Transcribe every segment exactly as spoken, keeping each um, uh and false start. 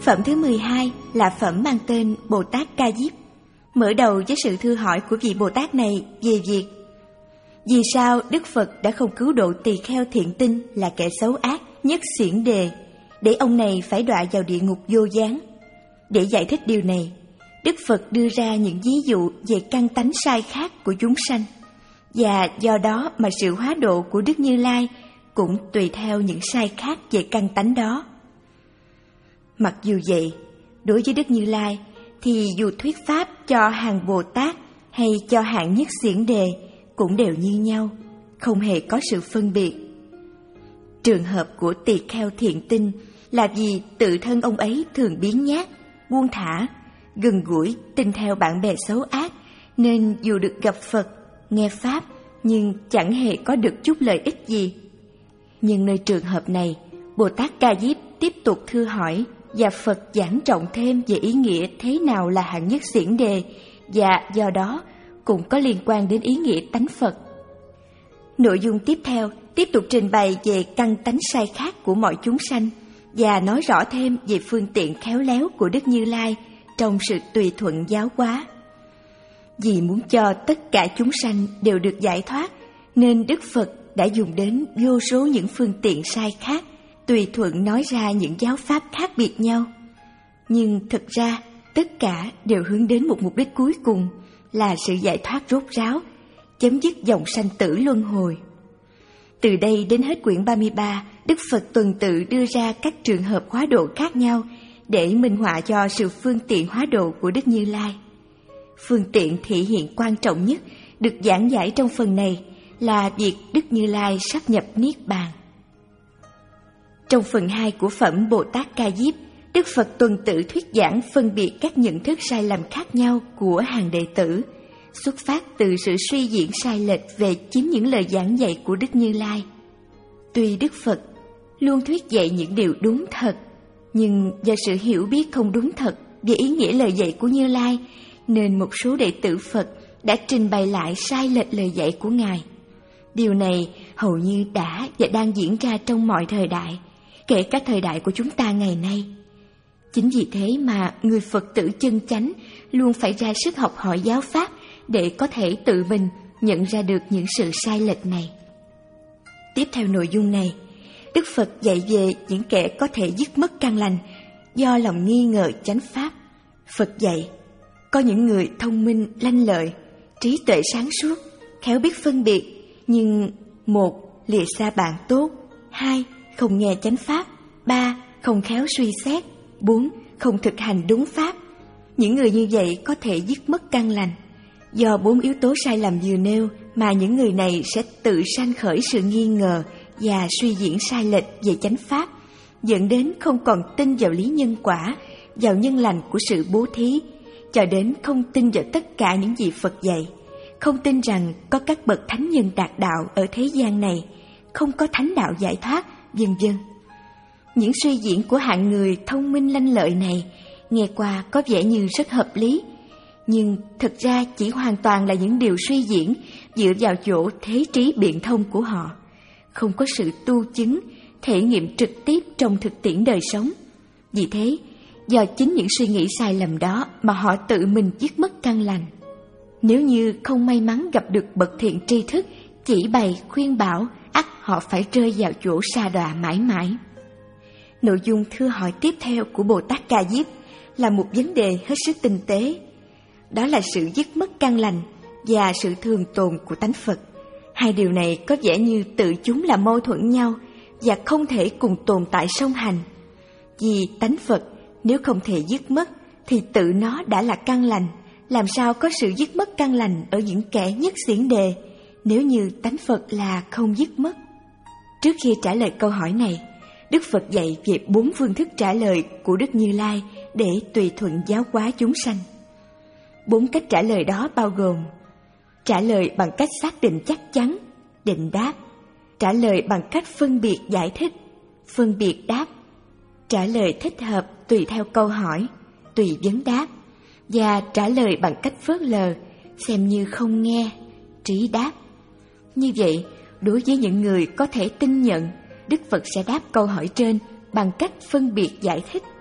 Phẩm thứ mười hai là phẩm mang tên Bồ Tát Ca Diếp, mở đầu với sự thư hỏi của vị Bồ Tát này về việc vì sao Đức Phật đã không cứu độ tỳ kheo thiện tinh là kẻ xấu ác nhất xiển đề, để ông này phải đọa vào địa ngục vô gián. Để giải thích điều này, Đức Phật đưa ra những ví dụ về căn tánh sai khác của chúng sanh, và do đó mà sự hóa độ của Đức Như Lai cũng tùy theo những sai khác về căn tánh đó. Mặc dù vậy, đối với Đức Như Lai thì dù thuyết pháp cho hàng Bồ Tát hay cho hạng nhất xiển đề cũng đều như nhau, không hề có sự phân biệt. Trường hợp của tỳ kheo thiện tinh là vì tự thân ông ấy thường biếng nhác, buông thả, gần gũi tin theo bạn bè xấu ác, nên dù được gặp Phật, nghe pháp nhưng chẳng hề có được chút lợi ích gì. Nhưng nơi trường hợp này, Bồ Tát Ca Diếp tiếp tục thưa hỏi và Phật giảng trọng thêm về ý nghĩa thế nào là hạng nhất xiển đề, và do đó cũng có liên quan đến ý nghĩa tánh Phật. Nội dung tiếp theo tiếp tục trình bày về căn tánh sai khác của mọi chúng sanh và nói rõ thêm về phương tiện khéo léo của Đức Như Lai trong sự tùy thuận giáo hóa. Vì muốn cho tất cả chúng sanh đều được giải thoát, nên Đức Phật đã dùng đến vô số những phương tiện sai khác, tùy thuận nói ra những giáo pháp khác biệt nhau. Nhưng thực ra, tất cả đều hướng đến một mục đích cuối cùng là sự giải thoát rốt ráo, chấm dứt dòng sanh tử luân hồi. Từ đây đến hết quyển ba mươi ba, Đức Phật tuần tự đưa ra các trường hợp hóa độ khác nhau để minh họa cho sự phương tiện hóa độ của Đức Như Lai. Phương tiện thể hiện quan trọng nhất được giảng giải trong phần này là việc Đức Như Lai sắp nhập Niết Bàn. Trong phần hai của phẩm Bồ Tát Ca Diếp, Đức Phật tuần tự thuyết giảng phân biệt các nhận thức sai lầm khác nhau của hàng đệ tử, xuất phát từ sự suy diễn sai lệch về chính những lời giảng dạy của Đức Như Lai. Tuy Đức Phật luôn thuyết dạy những điều đúng thật, nhưng do sự hiểu biết không đúng thật về ý nghĩa lời dạy của Như Lai, nên một số đệ tử Phật đã trình bày lại sai lệch lời dạy của Ngài. Điều này hầu như đã và đang diễn ra trong mọi thời đại, kể cả thời đại của chúng ta ngày nay. Chính vì thế mà người Phật tử chân chánh luôn phải ra sức học hỏi giáo pháp để có thể tự mình nhận ra được những sự sai lệch này. Tiếp theo nội dung này, Đức Phật dạy về những kẻ có thể dứt mất căn lành do lòng nghi ngờ chánh pháp. Phật dạy, có những người thông minh, lanh lợi, trí tuệ sáng suốt, khéo biết phân biệt, nhưng một, lìa xa bạn tốt, hai, không nghe chánh pháp, ba, không khéo suy xét, bốn, không thực hành đúng pháp. Những người như vậy có thể dứt mất căn lành. Do bốn yếu tố sai lầm vừa nêu mà những người này sẽ tự sanh khởi sự nghi ngờ và suy diễn sai lệch về chánh pháp, dẫn đến không còn tin vào lý nhân quả, vào nhân lành của sự bố thí, cho đến không tin vào tất cả những gì Phật dạy, không tin rằng có các bậc thánh nhân đạt đạo ở thế gian này, không có thánh đạo giải thoát, vân vân. Những suy diễn của hạng người thông minh lanh lợi này nghe qua có vẻ như rất hợp lý, nhưng thực ra chỉ hoàn toàn là những điều suy diễn dựa vào chỗ thế trí biện thông của họ, không có sự tu chứng, thể nghiệm trực tiếp trong thực tiễn đời sống. Vì thế, do chính những suy nghĩ sai lầm đó mà họ tự mình dứt mất căn lành. Nếu như không may mắn gặp được bậc thiện tri thức chỉ bày khuyên bảo, ắt họ phải rơi vào chỗ sa đọa mãi mãi. Nội dung thưa hỏi tiếp theo của Bồ Tát Ca Diếp là một vấn đề hết sức tinh tế. Đó là sự dứt mất căn lành và sự thường tồn của tánh Phật. Hai điều này có vẻ như tự chúng là mâu thuẫn nhau và không thể cùng tồn tại song hành. Vì tánh Phật nếu không thể dứt mất thì tự nó đã là căn lành, làm sao có sự dứt mất căn lành ở những kẻ nhất xiển đề nếu như tánh Phật là không dứt mất? Trước khi trả lời câu hỏi này, Đức Phật dạy về bốn phương thức trả lời của Đức Như Lai để tùy thuận giáo hóa chúng sanh. Bốn cách trả lời đó bao gồm: trả lời bằng cách xác định chắc chắn, định đáp; trả lời bằng cách phân biệt giải thích, phân biệt đáp; trả lời thích hợp tùy theo câu hỏi, tùy vấn đáp; và trả lời bằng cách phớt lờ, xem như không nghe, trí đáp. Như vậy, đối với những người có thể tin nhận, Đức Phật sẽ đáp câu hỏi trên bằng cách phân biệt giải thích.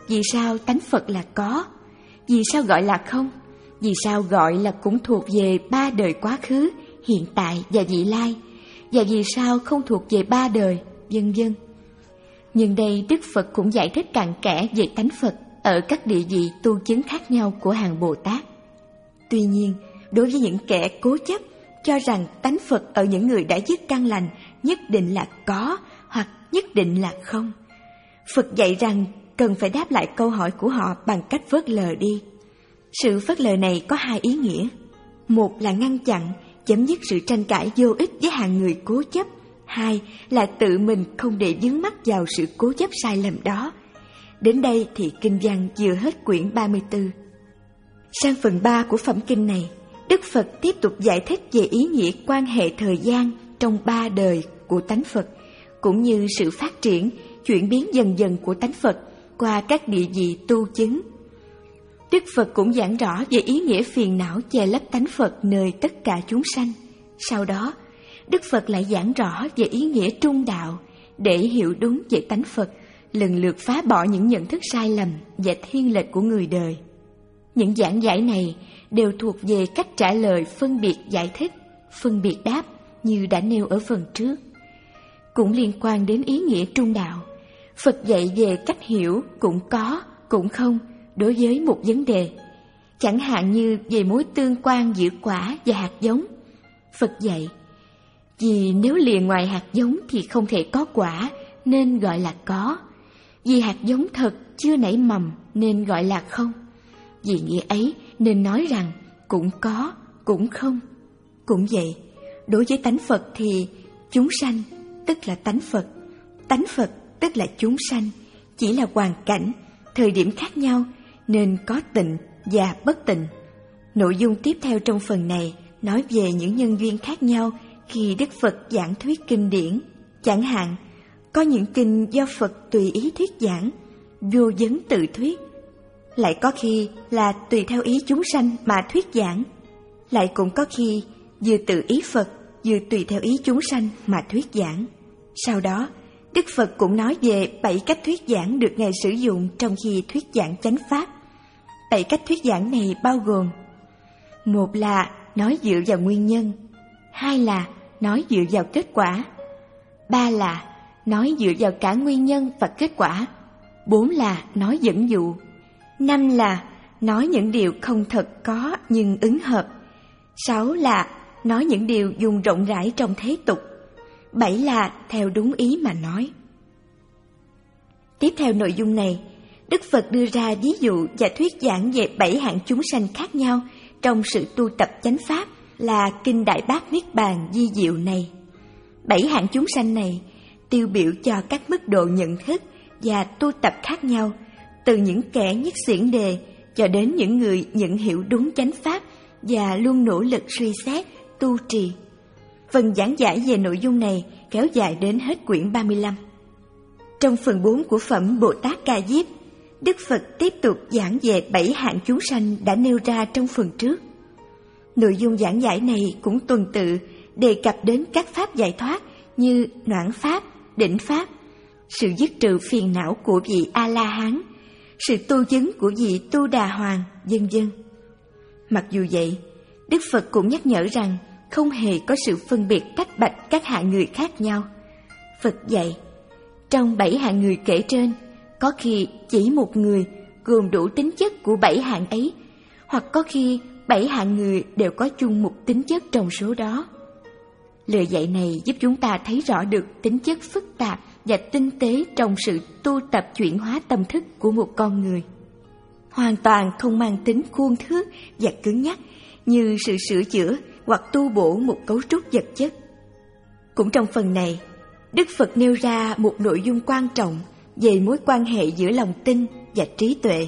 Vì sao tánh Phật là có? Vì sao gọi là không? Vì sao gọi là cũng thuộc về ba đời quá khứ, hiện tại và vị lai? Và vì sao không thuộc về ba đời, vân vân. Nhưng đây Đức Phật cũng giải thích cặn kẽ về tánh Phật ở các địa vị tu chứng khác nhau của hàng Bồ Tát. Tuy nhiên, đối với những kẻ cố chấp cho rằng tánh Phật ở những người đã dứt căn lành nhất định là có hoặc nhất định là không, Phật dạy rằng cần phải đáp lại câu hỏi của họ bằng cách phớt lờ đi. Sự phớt lờ này có hai ý nghĩa. Một là ngăn chặn, chấm dứt sự tranh cãi vô ích với hàng người cố chấp. Hai là tự mình không để vướng mắc vào sự cố chấp sai lầm đó. Đến đây thì kinh văn vừa hết quyển ba mươi tư. Sang phần ba của phẩm kinh này, Đức Phật tiếp tục giải thích về ý nghĩa quan hệ thời gian trong ba đời của tánh Phật, cũng như sự phát triển, chuyển biến dần dần của tánh Phật qua các địa vị tu chứng. Đức Phật cũng giảng rõ về ý nghĩa phiền não che lấp tánh Phật nơi tất cả chúng sanh. Sau đó, Đức Phật lại giảng rõ về ý nghĩa trung đạo để hiểu đúng về tánh Phật, lần lượt phá bỏ những nhận thức sai lầm và thiên lệch của người đời. Những giảng giải này đều thuộc về cách trả lời phân biệt giải thích, phân biệt đáp như đã nêu ở phần trước. Cũng liên quan đến ý nghĩa trung đạo, Phật dạy về cách hiểu cũng có, cũng không đối với một vấn đề. Chẳng hạn như về mối tương quan giữa quả và hạt giống. Phật dạy, vì nếu lìa ngoài hạt giống thì không thể có quả nên gọi là có. Vì hạt giống thật chưa nảy mầm nên gọi là không. Vì nghĩa ấy nên nói rằng cũng có, cũng không. Cũng vậy, đối với tánh Phật thì chúng sanh tức là tánh Phật, tánh Phật tức là chúng sanh, chỉ là hoàn cảnh, thời điểm khác nhau nên có tịnh và bất tịnh. Nội dung tiếp theo trong phần này nói về những nhân duyên khác nhau khi Đức Phật giảng thuyết kinh điển. Chẳng hạn, có những kinh do Phật tùy ý thuyết giảng, vô vấn tự thuyết. Lại có khi là tùy theo ý chúng sanh mà thuyết giảng. Lại cũng có khi vừa tự ý Phật, vừa tùy theo ý chúng sanh mà thuyết giảng. Sau đó, Đức Phật cũng nói về bảy cách thuyết giảng được Ngài sử dụng trong khi thuyết giảng chánh pháp. Bảy cách thuyết giảng này bao gồm: một là nói dựa vào nguyên nhân, hai là nói dựa vào kết quả, ba là nói dựa vào cả nguyên nhân và kết quả, bốn là nói dẫn dụ, năm là nói những điều không thật có nhưng ứng hợp, sáu là nói những điều dùng rộng rãi trong thế tục, bảy là theo đúng ý mà nói. Tiếp theo nội dung này, Đức Phật đưa ra ví dụ và thuyết giảng về bảy hạng chúng sanh khác nhau trong sự tu tập chánh pháp là Kinh Đại Bát Niết Bàn vi diệu này. Bảy hạng chúng sanh này tiêu biểu cho các mức độ nhận thức và tu tập khác nhau, từ những kẻ nhất xiển đề cho đến những người nhận hiểu đúng chánh pháp và luôn nỗ lực suy xét, tu trì. Phần giảng giải về nội dung này kéo dài đến hết quyển ba mươi lăm. Trong phần bốn của phẩm Bồ Tát Ca Diếp, Đức Phật tiếp tục giảng về bảy hạng chúng sanh đã nêu ra trong phần trước. Nội dung giảng giải này cũng tuần tự đề cập đến các pháp giải thoát như noãn pháp, đỉnh pháp, sự dứt trừ phiền não của vị A-la-hán, sự tu chứng của vị Tu Đà Hoàng, vân vân. Mặc dù vậy, Đức Phật cũng nhắc nhở rằng không hề có sự phân biệt tách bạch các hạng người khác nhau. Phật dạy, trong bảy hạng người kể trên, có khi chỉ một người gồm đủ tính chất của bảy hạng ấy, hoặc có khi bảy hạng người đều có chung một tính chất trong số đó. Lời dạy này giúp chúng ta thấy rõ được tính chất phức tạp và tinh tế trong sự tu tập chuyển hóa tâm thức của một con người. Hoàn toàn không mang tính khuôn thước và cứng nhắc như sự sửa chữa hoặc tu bổ một cấu trúc vật chất. Cũng trong phần này, Đức Phật nêu ra một nội dung quan trọng về mối quan hệ giữa lòng tin và trí tuệ.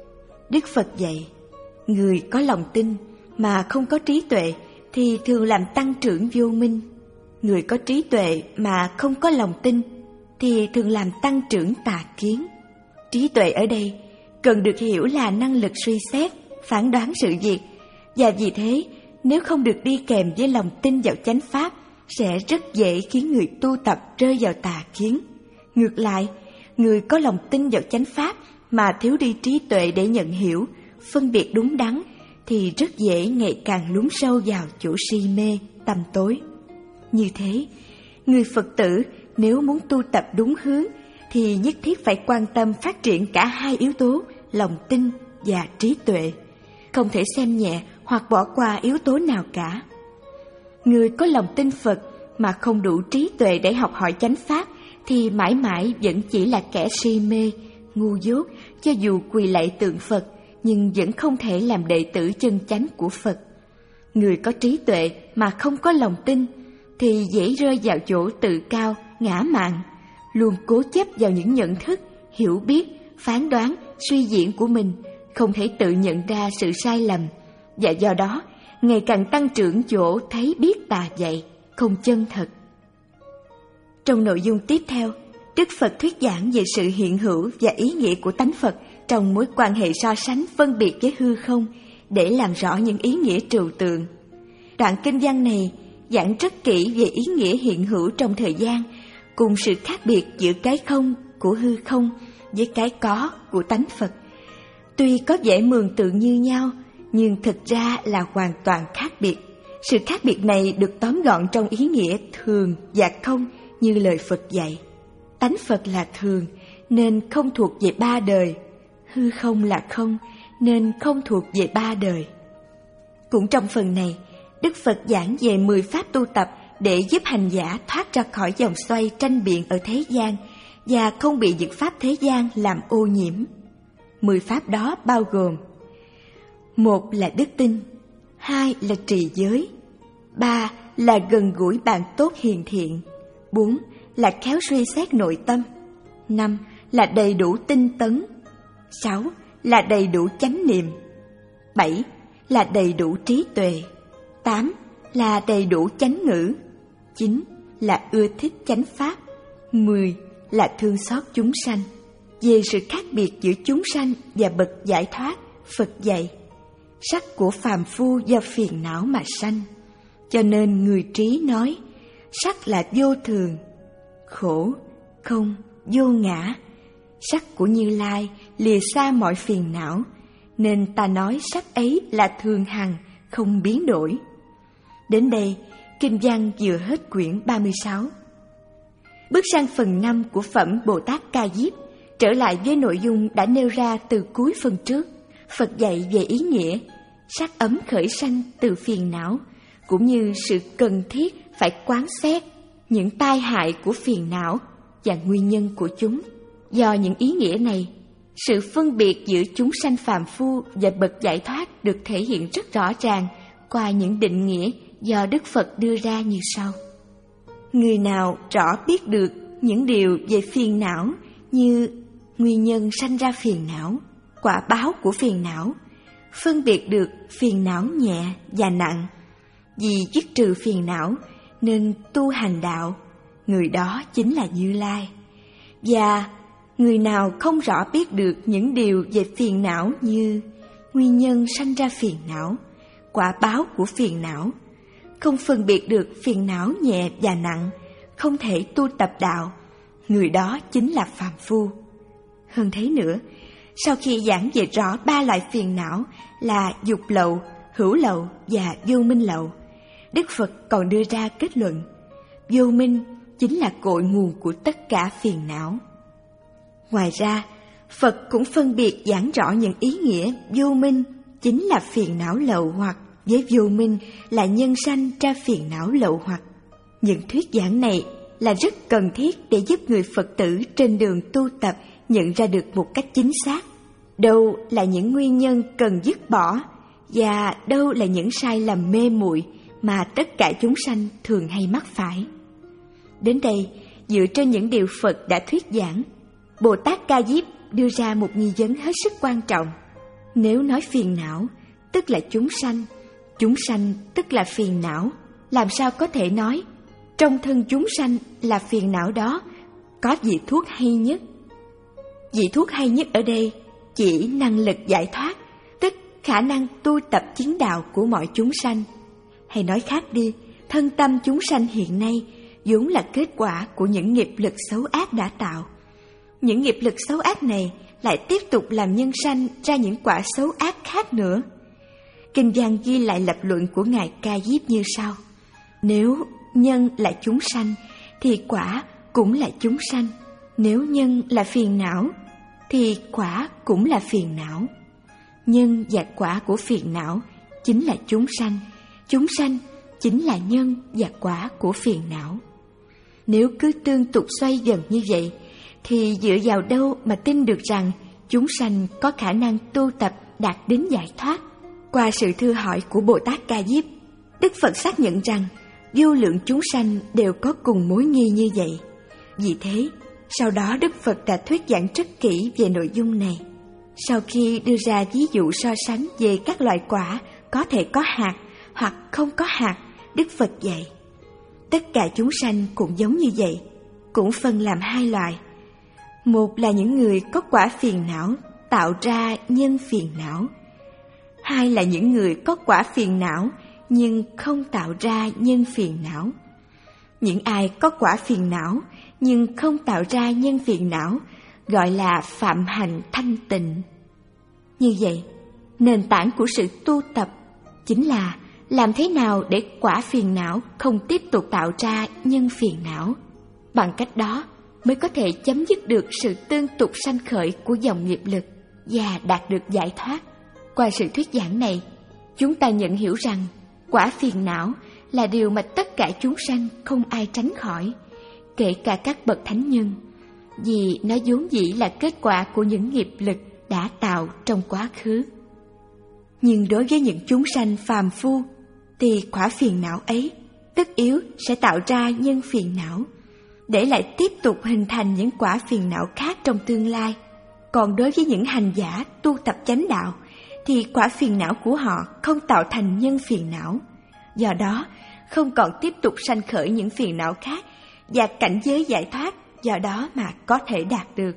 Đức Phật dạy, người có lòng tin mà không có trí tuệ thì thường làm tăng trưởng vô minh. Người có trí tuệ mà không có lòng tin thì thường làm tăng trưởng tà kiến. Trí tuệ ở đây cần được hiểu là năng lực suy xét, phán đoán sự việc, và vì thế nếu không được đi kèm với lòng tin vào chánh pháp sẽ rất dễ khiến người tu tập rơi vào tà kiến. Ngược lại, người có lòng tin vào chánh pháp mà thiếu đi trí tuệ để nhận hiểu, phân biệt đúng đắn, thì rất dễ ngày càng lún sâu vào chỗ si mê, tăm tối. Như thế, người Phật tử nếu muốn tu tập đúng hướng thì nhất thiết phải quan tâm phát triển cả hai yếu tố lòng tin và trí tuệ, không thể xem nhẹ hoặc bỏ qua yếu tố nào cả. Người có lòng tin Phật mà không đủ trí tuệ để học hỏi chánh pháp thì mãi mãi vẫn chỉ là kẻ si mê, ngu dốt, cho dù quỳ lạy tượng Phật nhưng vẫn không thể làm đệ tử chân chánh của Phật. Người có trí tuệ mà không có lòng tin thì dễ rơi vào chỗ tự cao, ngã mạn, luôn cố chấp vào những nhận thức, hiểu biết, phán đoán, suy diễn của mình, không thể tự nhận ra sự sai lầm, và do đó ngày càng tăng trưởng chỗ thấy biết tà dạy, không chân thật. Trong nội dung tiếp theo, Đức Phật thuyết giảng về sự hiện hữu và ý nghĩa của tánh Phật trong mối quan hệ so sánh phân biệt với hư không để làm rõ những ý nghĩa trừu tượng. Đoạn kinh văn này giảng rất kỹ về ý nghĩa hiện hữu trong thời gian, cùng sự khác biệt giữa cái không của hư không với cái có của tánh Phật. Tuy có vẻ mường tượng như nhau, nhưng thực ra là hoàn toàn khác biệt. Sự khác biệt này được tóm gọn trong ý nghĩa thường và không như lời Phật dạy. Tánh Phật là thường nên không thuộc về ba đời, hư không là không nên không thuộc về ba đời. Cũng trong phần này, Đức Phật giảng về mười pháp tu tập để giúp hành giả thoát ra khỏi vòng xoay tranh biện ở thế gian và không bị những pháp thế gian làm ô nhiễm. Mười pháp đó bao gồm: một là đức tin, hai là trì giới, ba là gần gũi bạn tốt hiền thiện, bốn là khéo suy xét nội tâm, năm là đầy đủ tinh tấn, sáu là đầy đủ chánh niệm, bảy là đầy đủ trí tuệ, tám là đầy đủ chánh ngữ, chín là ưa thích chánh pháp, mười là thương xót chúng sanh. Về sự khác biệt giữa chúng sanh và bậc giải thoát, Phật dạy: sắc của phàm phu do phiền não mà sanh, cho nên người trí nói sắc là vô thường, khổ, không, vô ngã. Sắc của Như Lai lìa xa mọi phiền não, nên ta nói sắc ấy là thường hằng, không biến đổi. Đến đây, kinh văn vừa hết quyển ba mươi sáu. Bước sang phần năm của phẩm Bồ Tát Ca Diếp, trở lại với nội dung đã nêu ra từ cuối phần trước. Phật dạy về ý nghĩa sắc ấm khởi sanh từ phiền não, cũng như sự cần thiết phải quán xét những tai hại của phiền não và nguyên nhân của chúng. Do những ý nghĩa này, sự phân biệt giữa chúng sanh phàm phu và bậc giải thoát được thể hiện rất rõ ràng qua những định nghĩa do Đức Phật đưa ra như sau. Người nào rõ biết được những điều về phiền não như nguyên nhân sanh ra phiền não, quả báo của phiền não, phân biệt được phiền não nhẹ và nặng, vì dứt trừ phiền não nên tu hành đạo, người đó chính là Như Lai. Và người nào không rõ biết được những điều về phiền não như nguyên nhân sanh ra phiền não, quả báo của phiền não, không phân biệt được phiền não nhẹ và nặng, không thể tu tập đạo, người đó chính là phàm phu. Hơn thế nữa, sau khi giảng về rõ ba loại phiền não là dục lậu, hữu lậu và vô minh lậu, Đức Phật còn đưa ra kết luận: vô minh chính là cội nguồn của tất cả phiền não. Ngoài ra, Phật cũng phân biệt giảng rõ những ý nghĩa vô minh chính là phiền não lậu hoặc với vô minh là nhân sanh ra phiền não lậu hoặc. Những thuyết giảng này là rất cần thiết để giúp người Phật tử trên đường tu tập nhận ra được một cách chính xác đâu là những nguyên nhân cần dứt bỏ và đâu là những sai lầm mê muội mà tất cả chúng sanh thường hay mắc phải. Đến đây, dựa trên những điều Phật đã thuyết giảng, Bồ Tát Ca Diếp đưa ra một nghi vấn hết sức quan trọng. Nếu nói phiền não, tức là chúng sanh, chúng sanh tức là phiền não, làm sao có thể nói trong thân chúng sanh là phiền não đó có vị thuốc hay nhất? Vị thuốc hay nhất ở đây chỉ năng lực giải thoát, tức khả năng tu tập chứng đạo của mọi chúng sanh. Hay nói khác đi, thân tâm chúng sanh hiện nay vốn là kết quả của những nghiệp lực xấu ác đã tạo. Những nghiệp lực xấu ác này lại tiếp tục làm nhân sanh ra những quả xấu ác khác nữa. Kinh văn ghi lại lập luận của Ngài Ca Diếp như sau: nếu nhân là chúng sanh, thì quả cũng là chúng sanh. Nếu nhân là phiền não, thì quả cũng là phiền não. Nhân và quả của phiền não chính là chúng sanh, chúng sanh chính là nhân và quả của phiền não. Nếu cứ tương tục xoay dần như vậy, thì dựa vào đâu mà tin được rằng chúng sanh có khả năng tu tập đạt đến giải thoát? Qua sự thưa hỏi của Bồ Tát Ca Diếp, Đức Phật xác nhận rằng vô lượng chúng sanh đều có cùng mối nghi như vậy. Vì thế, sau đó Đức Phật đã thuyết giảng rất kỹ về nội dung này. Sau khi đưa ra ví dụ so sánh về các loại quả có thể có hạt hoặc không có hạt, Đức Phật dạy: tất cả chúng sanh cũng giống như vậy, cũng phân làm hai loại. Một là những người có quả phiền não tạo ra nhân phiền não. Hai là những người có quả phiền não nhưng không tạo ra nhân phiền não. Những ai có quả phiền não nhưng không tạo ra nhân phiền não gọi là phạm hành thanh tịnh. Như vậy, nền tảng của sự tu tập chính là làm thế nào để quả phiền não không tiếp tục tạo ra nhân phiền não. Bằng cách đó mới có thể chấm dứt được sự tương tục sanh khởi của dòng nghiệp lực và đạt được giải thoát. Qua sự thuyết giảng này, chúng ta nhận hiểu rằng quả phiền não là điều mà tất cả chúng sanh không ai tránh khỏi, kể cả các bậc thánh nhân, vì nó vốn dĩ là kết quả của những nghiệp lực đã tạo trong quá khứ. Nhưng đối với những chúng sanh phàm phu, thì quả phiền não ấy tất yếu sẽ tạo ra nhân phiền não, để lại tiếp tục hình thành những quả phiền não khác trong tương lai. Còn đối với những hành giả tu tập chánh đạo, thì quả phiền não của họ không tạo thành nhân phiền não, do đó không còn tiếp tục sanh khởi những phiền não khác, và cảnh giới giải thoát do đó mà có thể đạt được.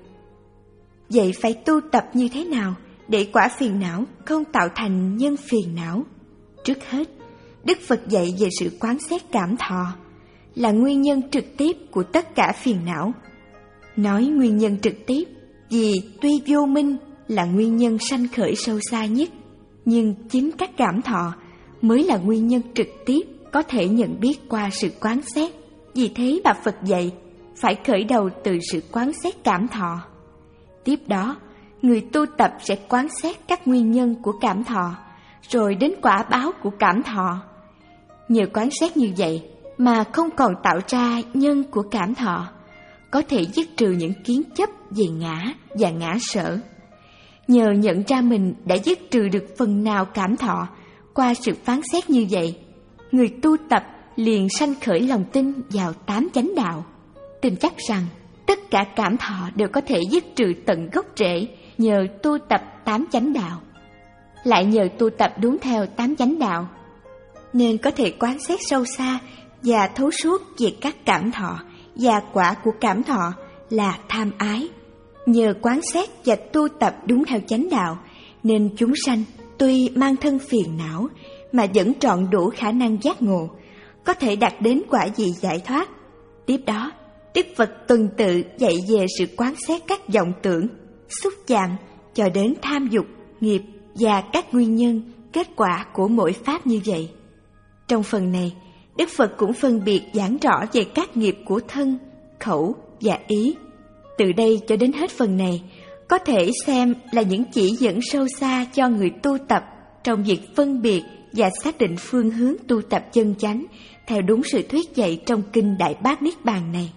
Vậy phải tu tập như thế nào để quả phiền não không tạo thành nhân phiền não? Trước hết, Đức Phật dạy về sự quán xét cảm thọ, là nguyên nhân trực tiếp của tất cả phiền não. Nói nguyên nhân trực tiếp vì tuy vô minh là nguyên nhân sanh khởi sâu xa nhất, nhưng chính các cảm thọ mới là nguyên nhân trực tiếp có thể nhận biết qua sự quán xét. Vì thế mà Phật dạy phải khởi đầu từ sự quán xét cảm thọ. Tiếp đó, người tu tập sẽ quán xét các nguyên nhân của cảm thọ, rồi đến quả báo của cảm thọ. Nhờ quán xét như vậy mà không còn tạo ra nhân của cảm thọ, có thể dứt trừ những kiến chấp về ngã và ngã sở. Nhờ nhận ra mình đã dứt trừ được phần nào cảm thọ qua sự phán xét như vậy, người tu tập liền sanh khởi lòng tin vào tám chánh đạo, tin chắc rằng tất cả cảm thọ đều có thể dứt trừ tận gốc rễ nhờ tu tập tám chánh đạo. Lại nhờ tu tập đúng theo tám chánh đạo, nên có thể quán xét sâu xa và thấu suốt về các cảm thọ và quả của cảm thọ là tham ái. Nhờ quán xét và tu tập đúng theo chánh đạo, nên chúng sanh tuy mang thân phiền não mà vẫn trọn đủ khả năng giác ngộ, có thể đạt đến quả vị giải thoát. Tiếp đó, Đức Phật tuần tự dạy về sự quán xét các vọng tưởng, xúc chạm cho đến tham dục, nghiệp và các nguyên nhân, kết quả của mỗi pháp như vậy. Trong phần này, Đức Phật cũng phân biệt giảng rõ về các nghiệp của thân, khẩu và ý. Từ đây cho đến hết phần này, có thể xem là những chỉ dẫn sâu xa cho người tu tập trong việc phân biệt và xác định phương hướng tu tập chân chánh theo đúng sự thuyết dạy trong Kinh Đại Bát Niết Bàn này.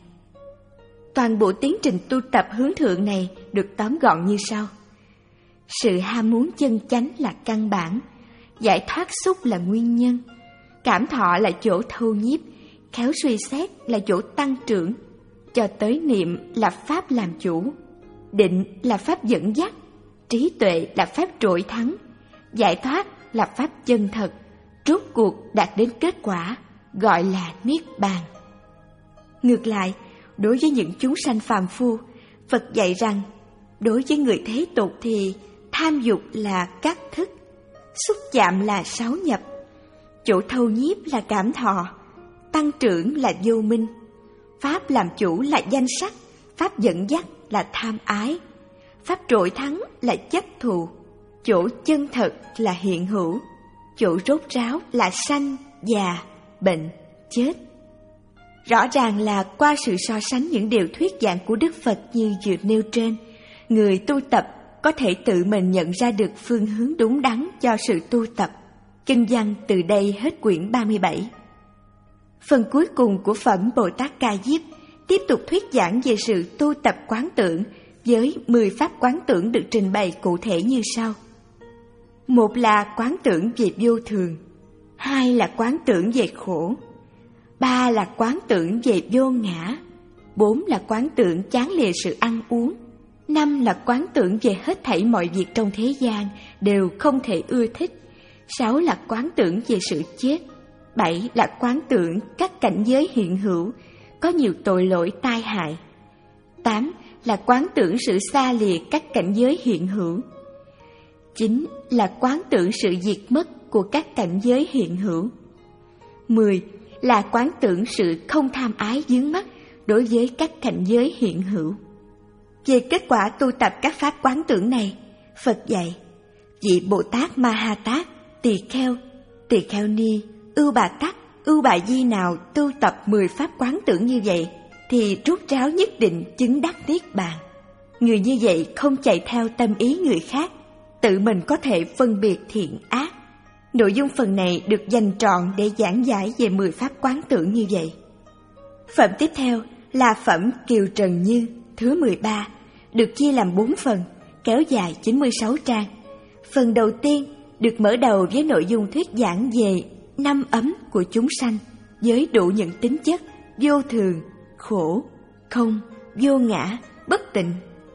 Toàn bộ tiến trình tu tập hướng thượng này được tóm gọn như sau. Sự ham muốn chân chánh là căn bản, giải thoát xúc là nguyên nhân, cảm thọ là chỗ thâu nhiếp, khéo suy xét là chỗ tăng trưởng, cho tới niệm là pháp làm chủ, định là pháp dẫn dắt, trí tuệ là pháp trội thắng, giải thoát là pháp chân thật, rốt cuộc đạt đến kết quả gọi là Niết Bàn. Ngược lại, đối với những chúng sanh phàm phu, Phật dạy rằng đối với người thế tục thì tham dục là các thức, xúc chạm là sáu nhập, chỗ thâu nhiếp là cảm thọ, tăng trưởng là vô minh, pháp làm chủ là danh sắc, pháp dẫn dắt là tham ái, pháp trội thắng là chấp thù, chỗ chân thật là hiện hữu, chỗ rốt ráo là sanh, già, bệnh, chết. Rõ ràng là qua sự so sánh những điều thuyết giảng của Đức Phật như vừa nêu trên, người tu tập có thể tự mình nhận ra được phương hướng đúng đắn cho sự tu tập. Kinh văn từ đây hết quyển ba mươi bảy. Phần cuối cùng của phẩm Bồ Tát Ca Diếp tiếp tục thuyết giảng về sự tu tập quán tưởng với mười pháp quán tưởng được trình bày cụ thể như sau. Một là quán tưởng về vô thường, hai là quán tưởng về khổ, ba là quán tưởng về vô ngã, bốn là quán tưởng chán lìa sự ăn uống, năm là quán tưởng về hết thảy mọi việc trong thế gian đều không thể ưa thích, sáu là quán tưởng về sự chết, bảy là quán tưởng các cảnh giới hiện hữu có nhiều tội lỗi tai hại, tám là quán tưởng sự xa lìa các cảnh giới hiện hữu, chín là quán tưởng sự diệt mất của các cảnh giới hiện hữu, mười là quán tưởng sự không tham ái vướng mắc đối với các cảnh giới hiện hữu. Về kết quả tu tập các pháp quán tưởng này, Phật dạy, vị Bồ Tát Ma Ha Tát, Tỳ Kheo, Tỳ Kheo Ni, Ưu Bà Tắc, Ưu Bà Di nào tu tập mười pháp quán tưởng như vậy thì rốt ráo nhất định chứng đắc niết bàn. Người như vậy không chạy theo tâm ý người khác, tự mình có thể phân biệt thiện ác. Nội dung phần này được dành trọn để giảng giải về mười pháp quán tưởng như vậy. Phẩm tiếp theo là phẩm Kiều Trần Như thứ mười ba, được chia làm bốn phần, kéo dài chín mươi sáu trang. Phần đầu tiên được mở đầu với nội dung thuyết giảng về năm ấm của chúng sanh với đủ những tính chất vô thường, khổ, không, vô ngã, bất tịnh.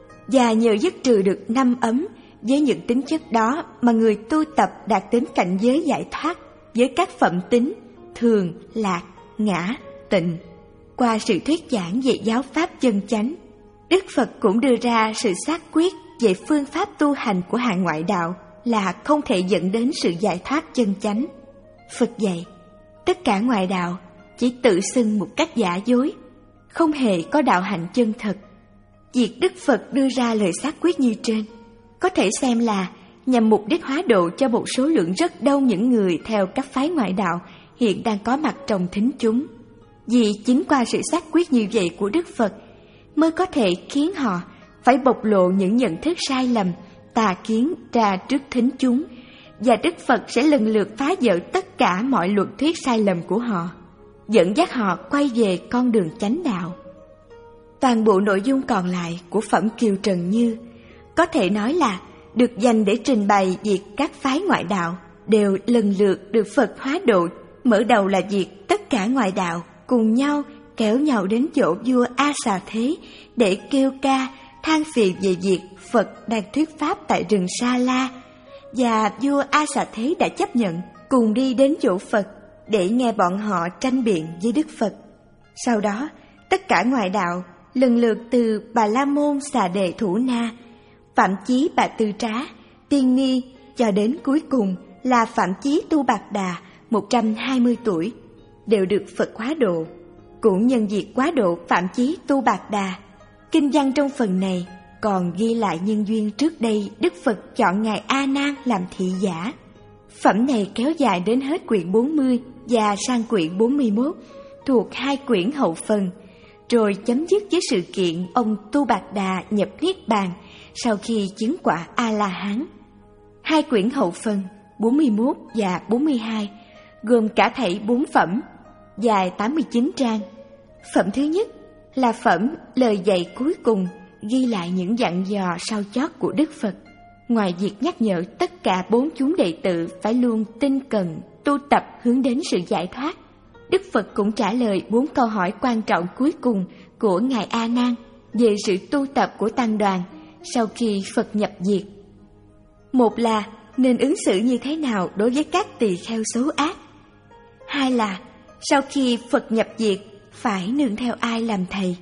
Và nhờ dứt trừ được năm ấm với những tính chất đó mà người tu tập đạt đến cảnh giới giải thoát với các phẩm tính thường, lạc, ngã, tịnh. Qua sự thuyết giảng về giáo pháp chân chánh, Đức Phật cũng đưa ra sự xác quyết về phương pháp tu hành của hàng ngoại đạo là không thể dẫn đến sự giải thoát chân chánh. Phật dạy, tất cả ngoại đạo chỉ tự xưng một cách giả dối, không hề có đạo hạnh chân thật. Việc Đức Phật đưa ra lời xác quyết như trên có thể xem là nhằm mục đích hóa độ cho một số lượng rất đông những người theo các phái ngoại đạo hiện đang có mặt trong thính chúng. Vì chính qua sự xác quyết như vậy của Đức Phật mới có thể khiến họ phải bộc lộ những nhận thức sai lầm, tà kiến ra trước thính chúng, và Đức Phật sẽ lần lượt phá vỡ tất cả mọi luận thuyết sai lầm của họ, dẫn dắt họ quay về con đường chánh đạo. Toàn bộ nội dung còn lại của phẩm Kiều Trần Như có thể nói là được dành để trình bày việc các phái ngoại đạo đều lần lượt được Phật hóa độ. Mở đầu là việc tất cả ngoại đạo cùng nhau kéo nhau đến chỗ vua A Xà Thế để kêu ca than phiền về việc Phật đang thuyết pháp tại rừng Sa La, và vua A Xà Thế đã chấp nhận cùng đi đến chỗ Phật để nghe bọn họ tranh biện với Đức Phật. Sau đó, tất cả ngoại đạo lần lượt từ Bà La Môn Xà Đề Thủ Na, Phạm Chí Bà Tư Trá, Tiên Ni cho đến cuối cùng là Phạm Chí Tu Bạc Đà, một trăm hai mươi tuổi, đều được Phật hóa độ. Cũng nhân việc hóa độ Phạm Chí Tu Bạc Đà, kinh văn trong phần này còn ghi lại nhân duyên trước đây Đức Phật chọn Ngài A Nan làm thị giả. Phẩm này kéo dài đến hết quyển bốn mươi và sang quyển bốn mươi mốt, thuộc hai quyển hậu phần, rồi chấm dứt với sự kiện ông Tu Bạc Đà nhập niết bàn sau khi chứng quả A-la-hán. Hai quyển hậu phần bốn mươi mốt và bốn mươi hai gồm cả thảy bốn phẩm, dài tám mươi chín trang. Phẩm thứ nhất là phẩm lời dạy cuối cùng, ghi lại những dặn dò sau chót của Đức Phật. Ngoài việc nhắc nhở tất cả bốn chúng đệ tử phải luôn tinh cần tu tập hướng đến sự giải thoát, Đức Phật cũng trả lời bốn câu hỏi quan trọng cuối cùng của Ngài A Nan về sự tu tập của tăng đoàn sau khi Phật nhập diệt. Một là nên ứng xử như thế nào đối với các tỳ kheo xấu ác. Hai là sau khi Phật nhập diệt phải nương theo ai làm thầy.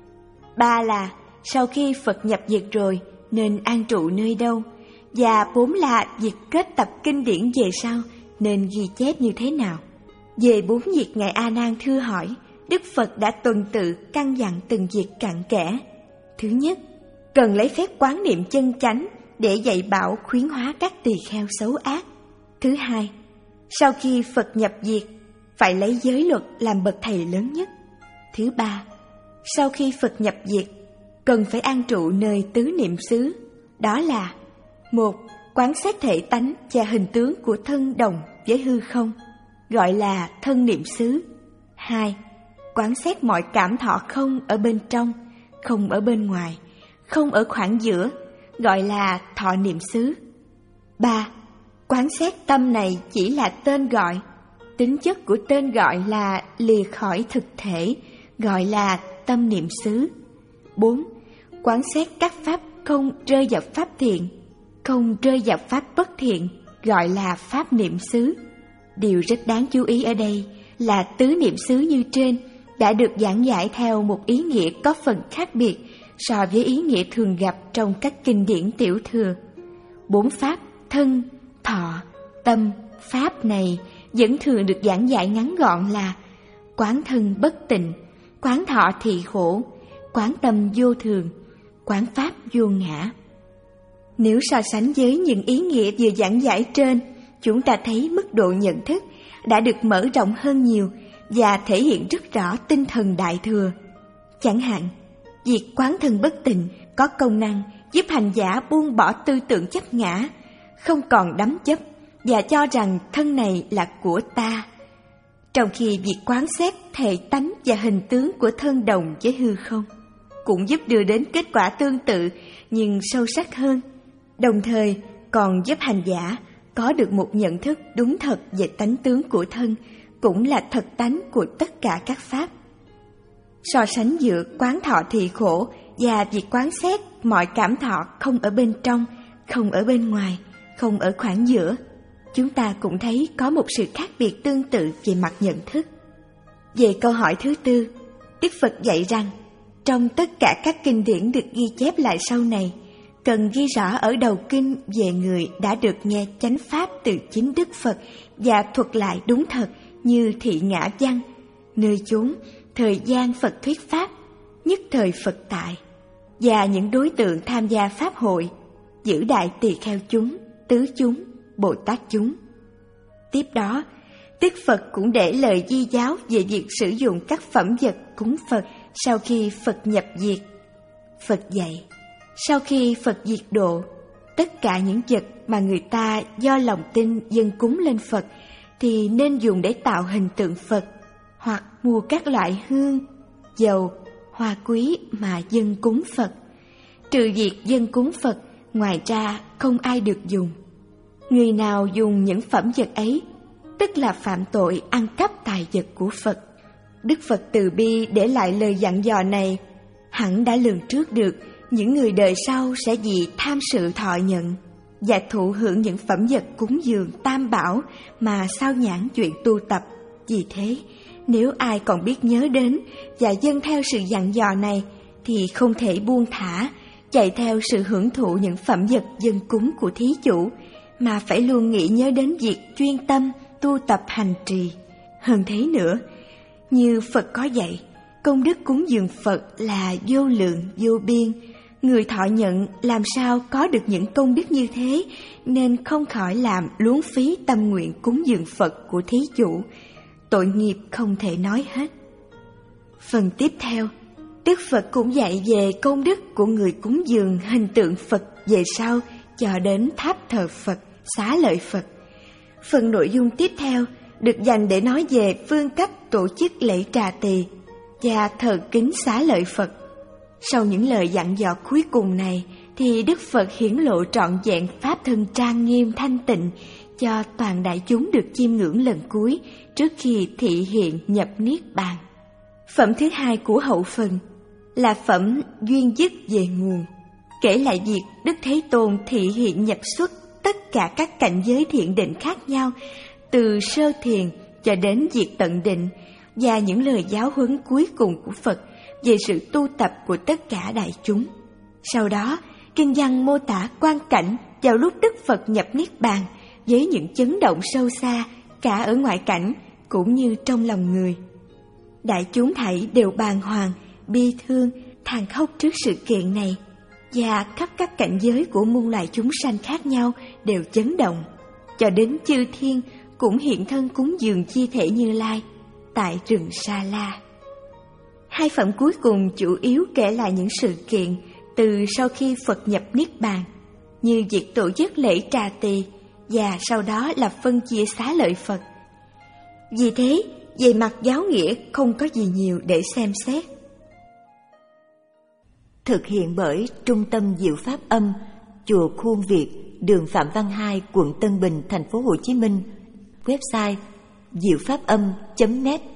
Ba là sau khi Phật nhập diệt rồi nên an trụ nơi đâu. Và bốn là việc kết tập kinh điển về sau nên ghi chép như thế nào. Về bốn việc Ngài A Nan thưa hỏi, Đức Phật đã tuần tự căn dặn từng việc cặn kẽ. Thứ nhất, cần lấy phép quán niệm chân chánh để dạy bảo khuyến hóa các tỳ kheo xấu ác. Thứ hai, sau khi Phật nhập diệt, phải lấy giới luật làm bậc thầy lớn nhất. Thứ ba, sau khi Phật nhập diệt, cần phải an trụ nơi tứ niệm xứ. Đó là: một. Quán xét thể tánh và hình tướng của thân đồng với hư không, gọi là thân niệm xứ. Hai. Quán xét mọi cảm thọ không ở bên trong, không ở bên ngoài, không ở khoảng giữa, gọi là thọ niệm xứ. Ba. Quán xét tâm này chỉ là tên gọi, tính chất của tên gọi là lìa khỏi thực thể, gọi là tâm niệm xứ. Bốn. Quán xét các pháp không rơi vào pháp thiện, không rơi vào pháp bất thiện, gọi là pháp niệm xứ. Điều rất đáng chú ý ở đây là tứ niệm xứ như trên đã được giảng giải theo một ý nghĩa có phần khác biệt so với ý nghĩa thường gặp trong các kinh điển tiểu thừa. Bốn pháp thân, thọ, tâm, pháp này vẫn thường được giảng giải ngắn gọn là quán thân bất tịnh, quán thọ thị khổ, quán tâm vô thường, quán pháp vô ngã. Nếu so sánh với những ý nghĩa vừa giảng giải trên, chúng ta thấy mức độ nhận thức đã được mở rộng hơn nhiều và thể hiện rất rõ tinh thần đại thừa. Chẳng hạn, việc quán thân bất tịnh có công năng giúp hành giả buông bỏ tư tưởng chấp ngã, không còn đắm chấp và cho rằng thân này là của ta. Trong khi việc quán xét thể tánh và hình tướng của thân đồng với hư không cũng giúp đưa đến kết quả tương tự nhưng sâu sắc hơn, đồng thời còn giúp hành giả có được một nhận thức đúng thật về tánh tướng của thân, cũng là thật tánh của tất cả các pháp. So sánh giữa quán thọ thị khổ và việc quán xét mọi cảm thọ không ở bên trong, không ở bên ngoài, không ở khoảng giữa, chúng ta cũng thấy có một sự khác biệt tương tự về mặt nhận thức. Về câu hỏi thứ tư, Đức Phật dạy rằng trong tất cả các kinh điển được ghi chép lại sau này, cần ghi rõ ở đầu kinh về người đã được nghe chánh pháp từ chính Đức Phật và thuật lại đúng thật như thị ngã văn, nơi chốn, thời gian Phật thuyết pháp, nhất thời Phật tại, và những đối tượng tham gia pháp hội, giữ đại tỳ kheo chúng, tứ chúng, Bồ Tát chúng. Tiếp đó, Đức Phật cũng để lời di giáo về việc sử dụng các phẩm vật cúng Phật sau khi Phật nhập diệt. Phật dạy, sau khi Phật diệt độ, tất cả những vật mà người ta do lòng tin dâng cúng lên Phật thì nên dùng để tạo hình tượng Phật, hoặc mua các loại hương, dầu, hoa quý mà dâng cúng Phật. Trừ việc dâng cúng Phật, ngoài ra không ai được dùng. Người nào dùng những phẩm vật ấy, tức là phạm tội ăn cắp tài vật của Phật. Đức Phật từ bi để lại lời dặn dò này, hẳn đã lường trước được những người đời sau sẽ vì tham sự thọ nhận và thụ hưởng những phẩm vật cúng dường tam bảo mà sao nhãng chuyện tu tập. Vì thế, nếu ai còn biết nhớ đến và dâng theo sự dặn dò này thì không thể buông thả, chạy theo sự hưởng thụ những phẩm vật dâng cúng của thí chủ, mà phải luôn nghĩ nhớ đến việc chuyên tâm tu tập hành trì. Hơn thế nữa, như Phật có dạy, công đức cúng dường Phật là vô lượng vô biên. Người thọ nhận làm sao có được những công đức như thế, nên không khỏi làm luống phí tâm nguyện cúng dường Phật của thí chủ. Tội nghiệp không thể nói hết. Phần tiếp theo, Đức Phật cũng dạy về công đức của người cúng dường hình tượng Phật về sau cho đến tháp thờ Phật, xá lợi Phật. Phần nội dung tiếp theo được dành để nói về phương cách tổ chức lễ trà tỳ và thờ kính xá lợi Phật. Sau những lời dặn dò cuối cùng này thì Đức Phật hiển lộ trọn vẹn pháp thân trang nghiêm thanh tịnh cho toàn đại chúng được chiêm ngưỡng lần cuối trước khi thị hiện nhập niết bàn. Phẩm thứ hai của hậu phần là phẩm duyên dứt về nguồn, kể lại việc Đức Thế Tôn thị hiện nhập xuất tất cả các cảnh giới thiện định khác nhau, từ sơ thiền cho đến diệt tận định, và những lời giáo huấn cuối cùng của Phật về sự tu tập của tất cả đại chúng. Sau đó, kinh văn mô tả quang cảnh vào lúc Đức Phật nhập niết bàn với những chấn động sâu xa cả ở ngoại cảnh cũng như trong lòng người. Đại chúng thảy đều bàng hoàng, bi thương, than khóc trước sự kiện này. và khắp các cảnh giới của muôn loài chúng sanh khác nhau đều chấn động, cho đến chư thiên cũng hiện thân cúng dường chi thể Như Lai tại rừng Sa La. Hai phẩm cuối cùng chủ yếu kể lại những sự kiện từ sau khi Phật nhập Niết Bàn, như việc tổ chức lễ trà tỳ và sau đó là phân chia xá lợi Phật. Vì thế, về mặt giáo nghĩa không có gì nhiều để xem xét. Thực hiện bởi Trung tâm Diệu Pháp Âm, Chùa Khuôn Việt, đường Phạm Văn Hai, quận Tân Bình, thành phố Hồ Chí Minh. Website diệu pháp âm chấm net.